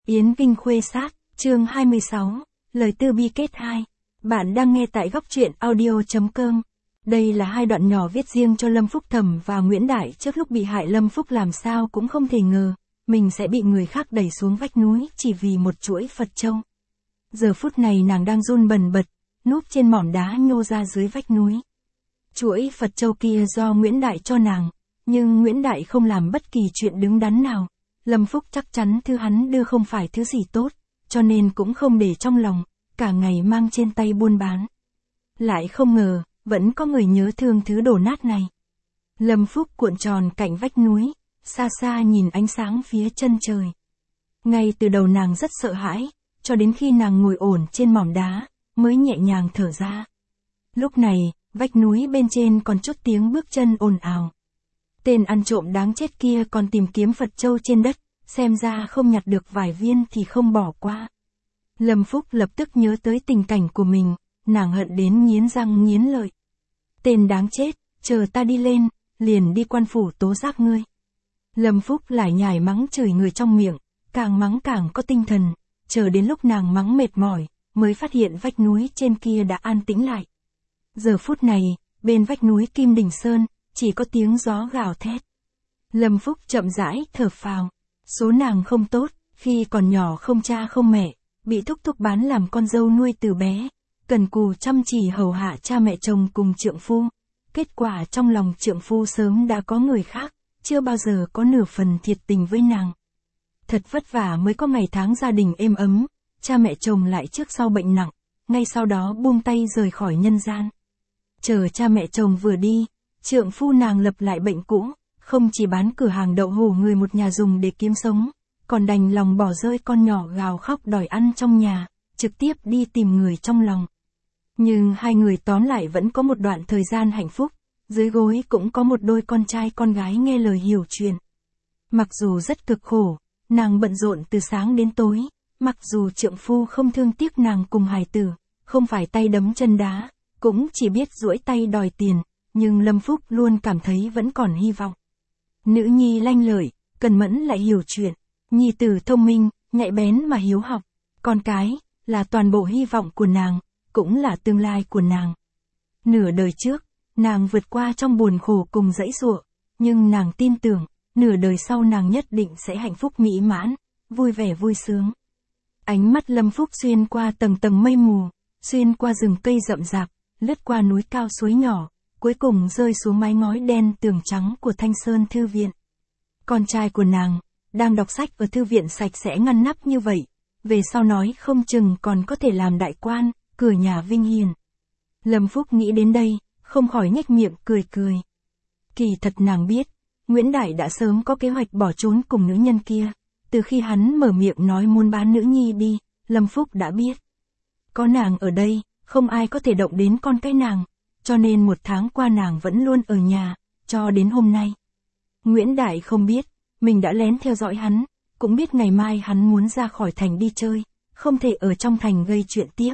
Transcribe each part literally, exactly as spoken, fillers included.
Yến Kinh Khuê Sát, chương hai mươi sáu, lời tư bi kết hai. Bạn đang nghe tại góc truyện audio.com. Đây là hai đoạn nhỏ viết riêng cho Lâm Phúc Thẩm và Nguyễn Đại trước lúc bị hại. Lâm Phúc làm sao cũng không thể ngờ, mình sẽ bị người khác đẩy xuống vách núi chỉ vì một chuỗi Phật châu. Giờ phút này nàng đang run bần bật, núp trên mỏm đá nhô ra dưới vách núi. Chuỗi Phật châu kia do Nguyễn Đại cho nàng, nhưng Nguyễn Đại không làm bất kỳ chuyện đứng đắn nào. Lâm Phúc chắc chắn thứ hắn đưa không phải thứ gì tốt, cho nên cũng không để trong lòng, cả ngày mang trên tay buôn bán. Lại không ngờ, vẫn có người nhớ thương thứ đổ nát này. Lâm Phúc cuộn tròn cạnh vách núi, xa xa nhìn ánh sáng phía chân trời. Ngay từ đầu nàng rất sợ hãi, cho đến khi nàng ngồi ổn trên mỏm đá, mới nhẹ nhàng thở ra. Lúc này, vách núi bên trên còn chút tiếng bước chân ồn ào. Tên ăn trộm đáng chết kia còn tìm kiếm Phật châu trên đất, xem ra không nhặt được vài viên thì không bỏ qua. Lâm Phúc lập tức nhớ tới tình cảnh của mình, nàng hận đến nghiến răng nghiến lợi. Tên đáng chết, chờ ta đi lên, liền đi quan phủ tố giác ngươi. Lâm Phúc lải nhải mắng chửi người trong miệng, càng mắng càng có tinh thần, chờ đến lúc nàng mắng mệt mỏi, mới phát hiện vách núi trên kia đã an tĩnh lại. Giờ phút này, bên vách núi Kim Đình Sơn, chỉ có tiếng gió gào thét. Lâm Phúc chậm rãi thở phào. Số nàng không tốt, khi còn nhỏ không cha không mẹ, bị thúc thúc bán làm con dâu nuôi từ bé, cần cù chăm chỉ hầu hạ cha mẹ chồng cùng trượng phu. Kết quả trong lòng trượng phu sớm đã có người khác, chưa bao giờ có nửa phần thiệt tình với nàng. Thật vất vả mới có ngày tháng gia đình êm ấm, cha mẹ chồng lại trước sau bệnh nặng, ngay sau đó buông tay rời khỏi nhân gian. Chờ cha mẹ chồng vừa đi, trượng phu nàng lập lại bệnh cũ, không chỉ bán cửa hàng đậu hũ người một nhà dùng để kiếm sống, còn đành lòng bỏ rơi con nhỏ gào khóc đòi ăn trong nhà, trực tiếp đi tìm người trong lòng. Nhưng hai người tóm lại vẫn có một đoạn thời gian hạnh phúc, dưới gối cũng có một đôi con trai con gái nghe lời hiểu chuyện. Mặc dù rất cực khổ, nàng bận rộn từ sáng đến tối, mặc dù trượng phu không thương tiếc nàng cùng hài tử, không phải tay đấm chân đá, cũng chỉ biết duỗi tay đòi tiền, nhưng Lâm Phúc luôn cảm thấy vẫn còn hy vọng. Nữ nhi lanh lợi, cần mẫn lại hiểu chuyện, nhi tử thông minh, nhạy bén mà hiếu học, con cái, là toàn bộ hy vọng của nàng, cũng là tương lai của nàng. Nửa đời trước, nàng vượt qua trong buồn khổ cùng dãy giụa, nhưng nàng tin tưởng, nửa đời sau nàng nhất định sẽ hạnh phúc mỹ mãn, vui vẻ vui sướng. Ánh mắt Lâm Phúc xuyên qua tầng tầng mây mù, xuyên qua rừng cây rậm rạp, lướt qua núi cao suối nhỏ, cuối cùng rơi xuống mái ngói đen tường trắng của Thanh Sơn Thư viện. Con trai của nàng, đang đọc sách ở thư viện sạch sẽ ngăn nắp như vậy, về sau nói không chừng còn có thể làm đại quan, cửa nhà vinh hiển. Lâm Phúc nghĩ đến đây, không khỏi nhếch miệng cười cười. Kỳ thật nàng biết, Nguyễn Đại đã sớm có kế hoạch bỏ trốn cùng nữ nhân kia, từ khi hắn mở miệng nói muốn bán nữ nhi đi, Lâm Phúc đã biết. Có nàng ở đây, không ai có thể động đến con cái nàng, cho nên một tháng qua nàng vẫn luôn ở nhà, cho đến hôm nay. Nguyễn Đại không biết, mình đã lén theo dõi hắn, cũng biết ngày mai hắn muốn ra khỏi thành đi chơi, không thể ở trong thành gây chuyện tiếp.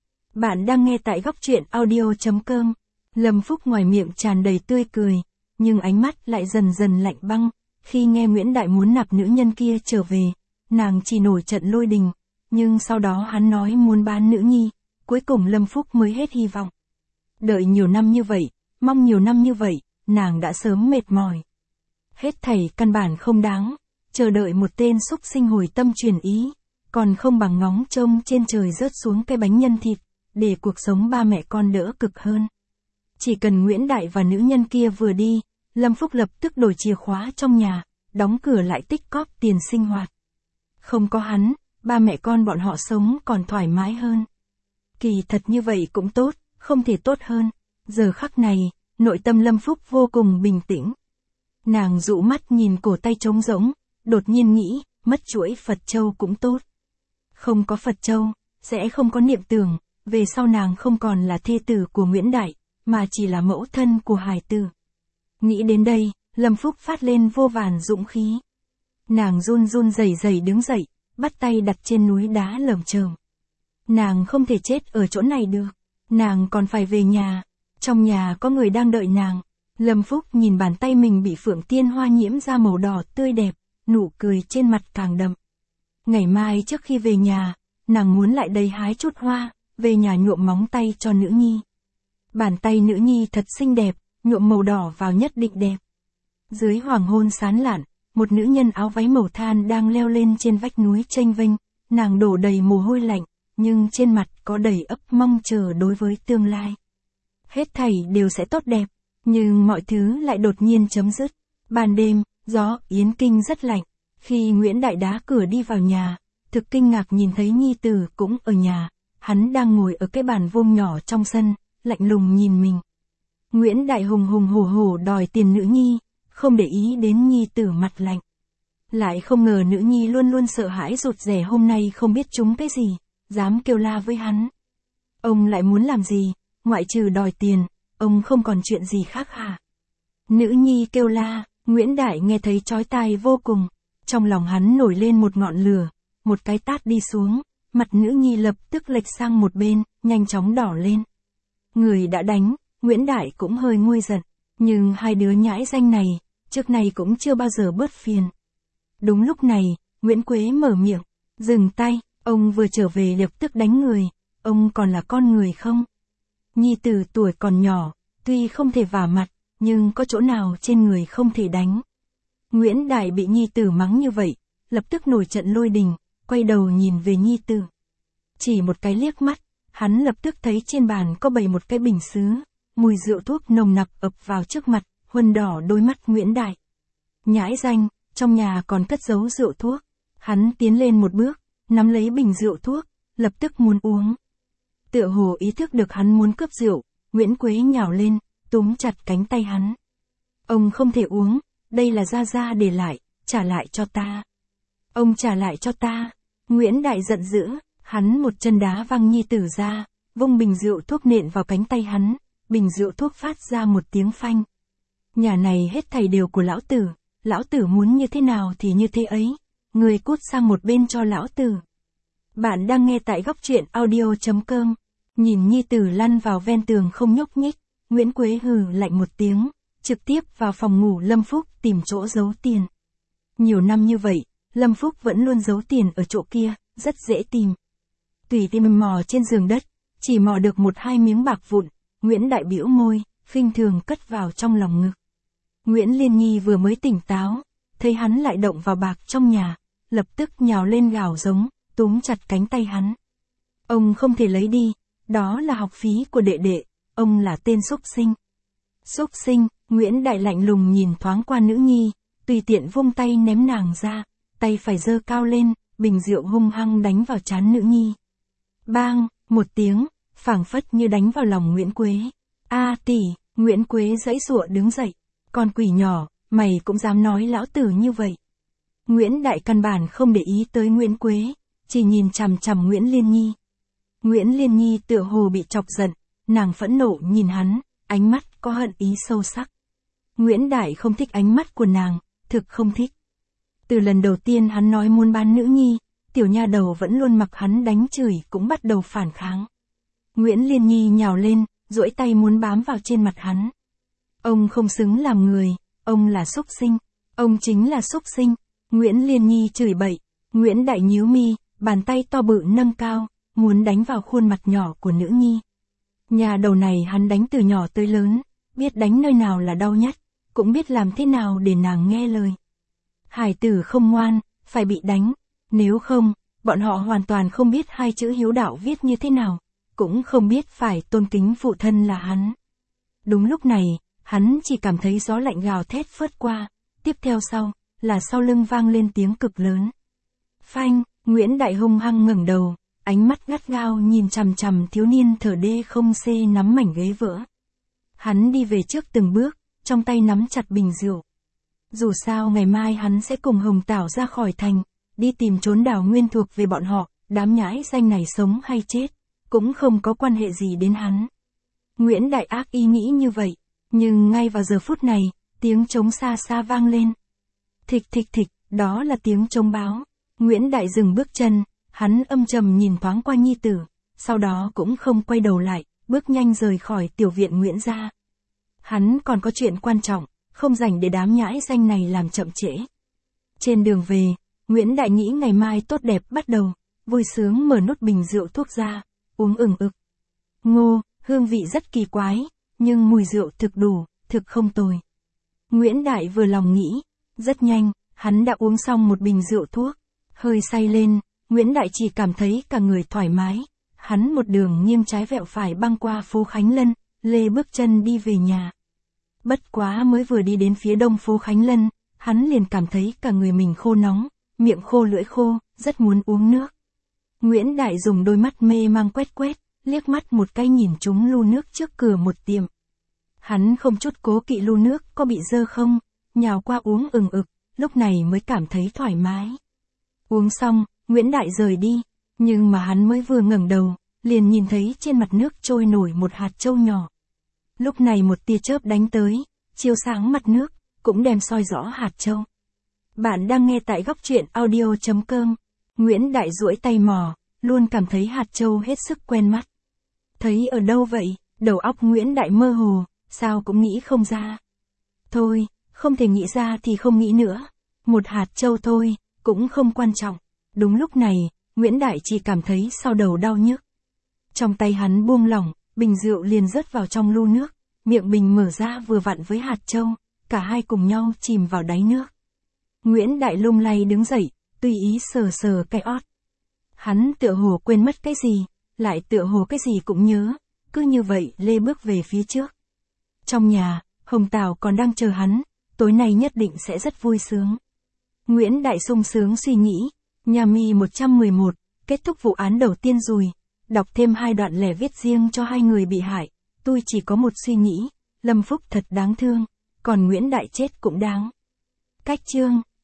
Bạn đang nghe tại góc truyện audio.com. Lâm Phúc ngoài miệng tràn đầy tươi cười, nhưng ánh mắt lại dần dần lạnh băng, khi nghe Nguyễn Đại muốn nạp nữ nhân kia trở về, nàng chỉ nổi trận lôi đình, nhưng sau đó hắn nói muốn bán nữ nhi, cuối cùng Lâm Phúc mới hết hy vọng. Đợi nhiều năm như vậy, mong nhiều năm như vậy, nàng đã sớm mệt mỏi. Hết thảy căn bản không đáng, chờ đợi một tên xúc sinh hồi tâm truyền ý, còn không bằng ngóng trông trên trời rớt xuống cái bánh nhân thịt, để cuộc sống ba mẹ con đỡ cực hơn. Chỉ cần Nguyễn Đại và nữ nhân kia vừa đi, Lâm Phúc lập tức đổi chìa khóa trong nhà, đóng cửa lại tích cóp tiền sinh hoạt. Không có hắn, ba mẹ con bọn họ sống còn thoải mái hơn. Kỳ thật như vậy cũng tốt, không thể tốt hơn. Giờ khắc này, nội tâm Lâm Phúc vô cùng bình tĩnh. Nàng dụ mắt nhìn cổ tay trống rỗng, đột nhiên nghĩ, mất chuỗi Phật châu cũng tốt. Không có Phật châu, sẽ không có niệm tưởng, về sau nàng không còn là thê tử của Nguyễn Đại, mà chỉ là mẫu thân của hài tử. Nghĩ đến đây, Lâm Phúc phát lên vô vàn dũng khí. Nàng run run rẩy rẩy đứng dậy, bắt tay đặt trên núi đá lởm chởm. Nàng không thể chết ở chỗ này được, nàng còn phải về nhà, trong nhà có người đang đợi nàng. Lâm Phúc nhìn bàn tay mình bị phượng tiên hoa nhiễm ra màu đỏ tươi đẹp, nụ cười trên mặt càng đậm. Ngày mai trước khi về nhà, nàng muốn lại đây hái chút hoa, về nhà nhuộm móng tay cho nữ nhi. Bàn tay nữ nhi thật xinh đẹp, nhuộm màu đỏ vào nhất định đẹp. Dưới hoàng hôn sáng lạn, một nữ nhân áo váy màu than đang leo lên trên vách núi chênh vênh, nàng đổ đầy mồ hôi lạnh, nhưng trên mặt có đầy ấp mong chờ đối với tương lai. Hết thảy đều sẽ tốt đẹp, nhưng mọi thứ lại đột nhiên chấm dứt. Ban đêm, gió Yến Kinh rất lạnh, khi Nguyễn Đại đá cửa đi vào nhà, thực kinh ngạc nhìn thấy nhi tử cũng ở nhà, hắn đang ngồi ở cái bàn vuông nhỏ trong sân, lạnh lùng nhìn mình. Nguyễn Đại hùng hùng hổ hổ đòi tiền nữ nhi, không để ý đến nhi tử mặt lạnh. Lại không ngờ nữ nhi luôn luôn sợ hãi rụt rè hôm nay không biết trúng cái gì, dám kêu la với hắn. Ông lại muốn làm gì, ngoại trừ đòi tiền, ông không còn chuyện gì khác hả? Nữ nhi kêu la, Nguyễn Đại nghe thấy chói tai vô cùng, trong lòng hắn nổi lên một ngọn lửa, một cái tát đi xuống, mặt nữ nhi lập tức lệch sang một bên, nhanh chóng đỏ lên. Người đã đánh, Nguyễn Đại cũng hơi nguôi giận, nhưng hai đứa nhãi danh này, trước này cũng chưa bao giờ bớt phiền. Đúng lúc này, Nguyễn Quế mở miệng, dừng tay, ông vừa trở về lập tức đánh người, ông còn là con người không? Nhi tử tuổi còn nhỏ, tuy không thể vả mặt, nhưng có chỗ nào trên người không thể đánh. Nguyễn Đại bị nhi tử mắng như vậy, lập tức nổi trận lôi đình, quay đầu nhìn về nhi tử. Chỉ một cái liếc mắt, hắn lập tức thấy trên bàn có bày một cái bình sứ, mùi rượu thuốc nồng nặc ập vào trước mặt, huân đỏ đôi mắt Nguyễn Đại. Nhãi danh, trong nhà còn cất giấu rượu thuốc. Hắn tiến lên một bước, nắm lấy bình rượu thuốc, lập tức muốn uống. Tựa hồ ý thức được hắn muốn cướp rượu, Nguyễn Quế nhào lên, túm chặt cánh tay hắn. Ông không thể uống, đây là gia gia để lại, trả lại cho ta. Ông trả lại cho ta. Nguyễn Đại giận dữ, hắn một chân đá văng nhi tử ra, vung bình rượu thuốc nện vào cánh tay hắn, bình rượu thuốc phát ra một tiếng phanh. Nhà này hết thảy đều của lão tử, lão tử muốn như thế nào thì như thế ấy, người cút sang một bên cho lão tử. Bạn đang nghe tại góc truyện audio chấm com. Nhìn nhi tử lăn vào ven tường không nhúc nhích, Nguyễn Quế hừ lạnh một tiếng, trực tiếp vào phòng ngủ Lâm Phúc tìm chỗ giấu tiền. Nhiều năm như vậy, Lâm Phúc vẫn luôn giấu tiền ở chỗ kia, rất dễ tìm. Tùy tìm mò trên giường đất, chỉ mò được một hai miếng bạc vụn, Nguyễn Đại bĩu môi, khinh thường cất vào trong lòng ngực. Nguyễn Liên Nhi vừa mới tỉnh táo, thấy hắn lại động vào bạc trong nhà, lập tức nhào lên gào giống, túm chặt cánh tay hắn. Ông không thể lấy đi, đó là học phí của đệ đệ, ông là tên xúc sinh. Xúc sinh, Nguyễn Đại lạnh lùng nhìn thoáng qua nữ nhi, tùy tiện vung tay ném nàng ra, tay phải giơ cao lên, bình rượu hung hăng đánh vào trán nữ nhi. Bang, một tiếng, phảng phất như đánh vào lòng Nguyễn Quế. A tỷ, Nguyễn Quế giãy giụa đứng dậy. Con quỷ nhỏ, mày cũng dám nói lão tử như vậy. Nguyễn Đại căn bản không để ý tới Nguyễn Quế, chỉ nhìn chằm chằm Nguyễn Liên Nhi. Nguyễn Liên Nhi tựa hồ bị chọc giận, nàng phẫn nộ nhìn hắn, ánh mắt có hận ý sâu sắc. Nguyễn Đại không thích ánh mắt của nàng, thực không thích. Từ lần đầu tiên hắn nói muốn bán nữ nhi, tiểu nha đầu vẫn luôn mặc hắn đánh chửi cũng bắt đầu phản kháng. Nguyễn Liên Nhi nhào lên, duỗi tay muốn bám vào trên mặt hắn. Ông không xứng làm người, ông là xúc sinh, ông chính là xúc sinh. Nguyễn Liên Nhi chửi bậy, Nguyễn Đại nhíu mi, bàn tay to bự nâng cao, muốn đánh vào khuôn mặt nhỏ của nữ nhi. Nhà đầu này hắn đánh từ nhỏ tới lớn, biết đánh nơi nào là đau nhất, cũng biết làm thế nào để nàng nghe lời. Hải tử không ngoan, phải bị đánh, nếu không, bọn họ hoàn toàn không biết hai chữ hiếu đạo viết như thế nào, cũng không biết phải tôn kính phụ thân là hắn. Đúng lúc này, hắn chỉ cảm thấy gió lạnh gào thét phớt qua, tiếp theo sau, là sau lưng vang lên tiếng cực lớn. Phanh, Nguyễn Đại hung hăng ngẩng đầu, ánh mắt gắt gao nhìn chằm chằm thiếu niên thở đê không xê nắm mảnh ghế vỡ. Hắn đi về trước từng bước, trong tay nắm chặt bình rượu. Dù sao ngày mai hắn sẽ cùng Hồng Tảo ra khỏi thành, đi tìm trốn đảo nguyên thuộc về bọn họ, đám nhãi danh này sống hay chết, cũng không có quan hệ gì đến hắn. Nguyễn Đại ác ý nghĩ như vậy, nhưng ngay vào giờ phút này, tiếng trống xa xa vang lên. Thịch thịch thịch, đó là tiếng trống báo. Nguyễn Đại dừng bước chân, hắn âm trầm nhìn thoáng qua nhi tử, sau đó cũng không quay đầu lại, bước nhanh rời khỏi tiểu viện Nguyễn gia. Hắn còn có chuyện quan trọng, không dành để đám nhãi danh này làm chậm trễ. Trên đường về, Nguyễn Đại nghĩ ngày mai tốt đẹp bắt đầu, vui sướng mở nút bình rượu thuốc ra, uống ừng ực. Ngô, hương vị rất kỳ quái, nhưng mùi rượu thực đủ, thực không tồi. Nguyễn Đại vừa lòng nghĩ, rất nhanh, hắn đã uống xong một bình rượu thuốc, hơi say lên, Nguyễn Đại chỉ cảm thấy cả người thoải mái. Hắn một đường nghiêng trái vẹo phải băng qua phố Khánh Lân, lê bước chân đi về nhà. Bất quá mới vừa đi đến phía đông phố Khánh Lân, hắn liền cảm thấy cả người mình khô nóng, miệng khô lưỡi khô, rất muốn uống nước. Nguyễn Đại dùng đôi mắt mê mang quét quét, liếc mắt một cái nhìn trúng lu nước trước cửa một tiệm. Hắn không chút cố kỵ lu nước có bị dơ không, nhào qua uống ừng ực, lúc này mới cảm thấy thoải mái. Uống xong, Nguyễn Đại rời đi, nhưng mà hắn mới vừa ngẩng đầu, liền nhìn thấy trên mặt nước trôi nổi một hạt châu nhỏ. Lúc này một tia chớp đánh tới, chiếu sáng mặt nước, cũng đem soi rõ hạt châu. Bạn đang nghe tại góc truyện audio chấm com. Nguyễn Đại duỗi tay mò, luôn cảm thấy hạt châu hết sức quen mắt. Thấy ở đâu vậy? Đầu óc Nguyễn Đại mơ hồ, sao cũng nghĩ không ra. Thôi, không thể nghĩ ra thì không nghĩ nữa. Một hạt châu thôi, cũng không quan trọng. Đúng lúc này, Nguyễn Đại chỉ cảm thấy sau đầu đau nhức. Trong tay hắn buông lỏng, bình rượu liền rớt vào trong lu nước, miệng bình mở ra vừa vặn với hạt châu, cả hai cùng nhau chìm vào đáy nước. Nguyễn Đại lung lay đứng dậy, tùy ý sờ sờ cái ót. Hắn tựa hồ quên mất cái gì, lại tựa hồ cái gì cũng nhớ, cứ như vậy lê bước về phía trước. Trong nhà, Hồng Tào còn đang chờ hắn, tối nay nhất định sẽ rất vui sướng. Nguyễn Đại sung sướng suy nghĩ, nhà mi một trăm mười một, kết thúc vụ án đầu tiên rồi, đọc thêm hai đoạn lẻ viết riêng cho hai người bị hại, tôi chỉ có một suy nghĩ, Lâm Phúc thật đáng thương, còn Nguyễn Đại chết cũng đáng. Cách chương